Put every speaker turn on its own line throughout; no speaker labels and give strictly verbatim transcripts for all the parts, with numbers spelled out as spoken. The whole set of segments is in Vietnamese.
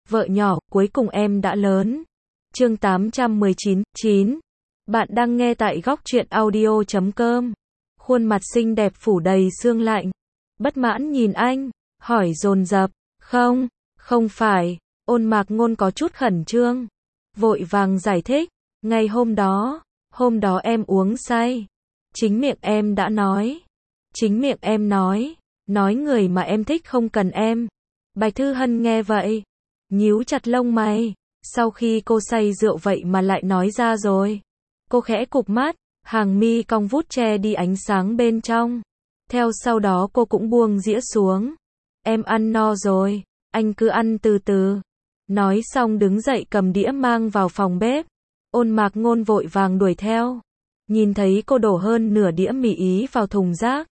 Vợ nhỏ, cuối cùng em đã lớn. Chương tám trăm mười chín, chín. Bạn đang nghe tại góc truyện audio chấm com. Khuôn mặt xinh đẹp phủ đầy sương lạnh. Bất mãn nhìn anh, hỏi dồn dập, không, không phải. Ôn Mạc Ngôn có chút khẩn trương, vội vàng giải thích, ngày hôm đó, hôm đó em uống say. Chính miệng em đã nói. Chính miệng em nói, nói người mà em thích không cần em. Bạch Thư Hân nghe vậy, nhíu chặt lông mày, sau khi cô say rượu vậy mà lại nói ra rồi. Cô khẽ cụp mắt, hàng mi cong vút che đi ánh sáng bên trong. Theo sau đó cô cũng buông dĩa xuống. Em ăn no rồi, anh cứ ăn từ từ. Nói xong đứng dậy cầm đĩa mang vào phòng bếp. Ôn Mạc Ngôn vội vàng đuổi theo. Nhìn thấy cô đổ hơn nửa đĩa mì Ý vào thùng rác.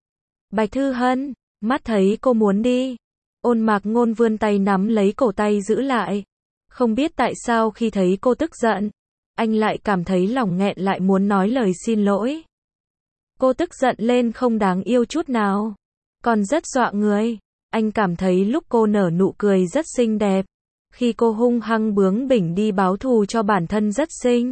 Bạch Thư Hân, mắt thấy cô muốn đi. Ôn Mạc Ngôn vươn tay nắm lấy cổ tay giữ lại. Không biết tại sao khi thấy cô tức giận, anh lại cảm thấy lòng nghẹn lại muốn nói lời xin lỗi. Cô tức giận lên không đáng yêu chút nào, còn rất dọa người. Anh cảm thấy lúc cô nở nụ cười rất xinh đẹp. Khi cô hung hăng bướng bỉnh đi báo thù cho bản thân rất xinh.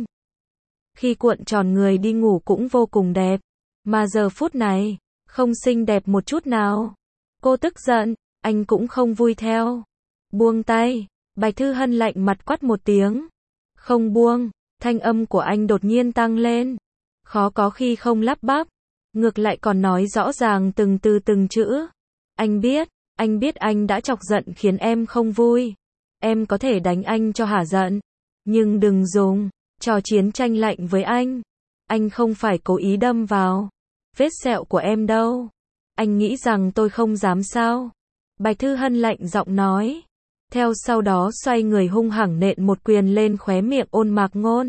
Khi cuộn tròn người đi ngủ cũng vô cùng đẹp. Mà giờ phút này, không xinh đẹp một chút nào. Cô tức giận, anh cũng không vui theo. Buông tay, Bạch Thư Hân lạnh mặt quát một tiếng. Không buông, thanh âm của anh đột nhiên tăng lên. Khó có khi không lắp bắp, ngược lại còn nói rõ ràng từng từ từng chữ. Anh biết, anh biết anh đã chọc giận khiến em không vui. Em có thể đánh anh cho hả giận, nhưng đừng dùng trò chiến tranh lạnh với anh. Anh không phải cố ý đâm vào vết sẹo của em đâu. Anh nghĩ rằng tôi không dám sao? Bạch Thư Hân lạnh giọng nói. Theo sau đó xoay người hung hăng nện một quyền lên khóe miệng Ôn Mạc Ngôn.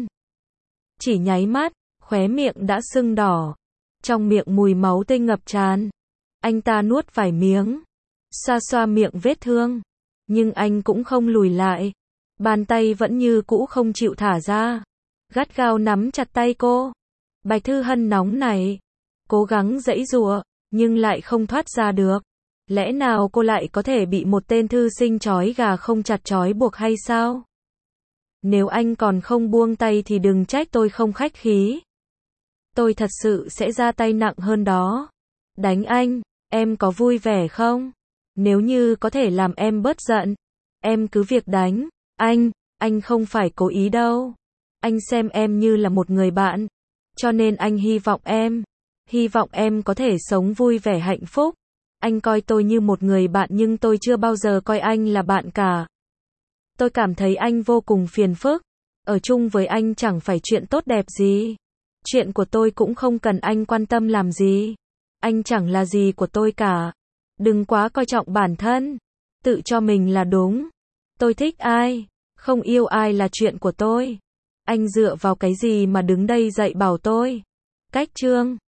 Chỉ nháy mắt, khóe miệng đã sưng đỏ. Trong miệng mùi máu tươi ngập tràn. Anh ta nuốt vài miếng, xoa xoa miệng vết thương. Nhưng anh cũng không lùi lại. Bàn tay vẫn như cũ không chịu thả ra. Gắt gao nắm chặt tay cô. Bạch Thư Hân nóng nảy, cố gắng giãy giụa, nhưng lại không thoát ra được. Lẽ nào cô lại có thể bị một tên thư sinh trói gà không chặt trói buộc hay sao? Nếu anh còn không buông tay thì đừng trách tôi không khách khí. Tôi thật sự sẽ ra tay nặng hơn đó. Đánh anh, em có vui vẻ không? Nếu như có thể làm em bớt giận, em cứ việc đánh. Anh, anh không phải cố ý đâu. Anh xem em như là một người bạn. Cho nên anh hy vọng em, hy vọng em có thể sống vui vẻ hạnh phúc. Anh coi tôi như một người bạn nhưng tôi chưa bao giờ coi anh là bạn cả. Tôi cảm thấy anh vô cùng phiền phức. Ở chung với anh chẳng phải chuyện tốt đẹp gì. Chuyện của tôi cũng không cần anh quan tâm làm gì. Anh chẳng là gì của tôi cả. Đừng quá coi trọng bản thân. Tự cho mình là đúng. Tôi thích ai, không yêu ai là chuyện của tôi. Anh dựa vào cái gì mà đứng đây dạy bảo tôi? Cách chương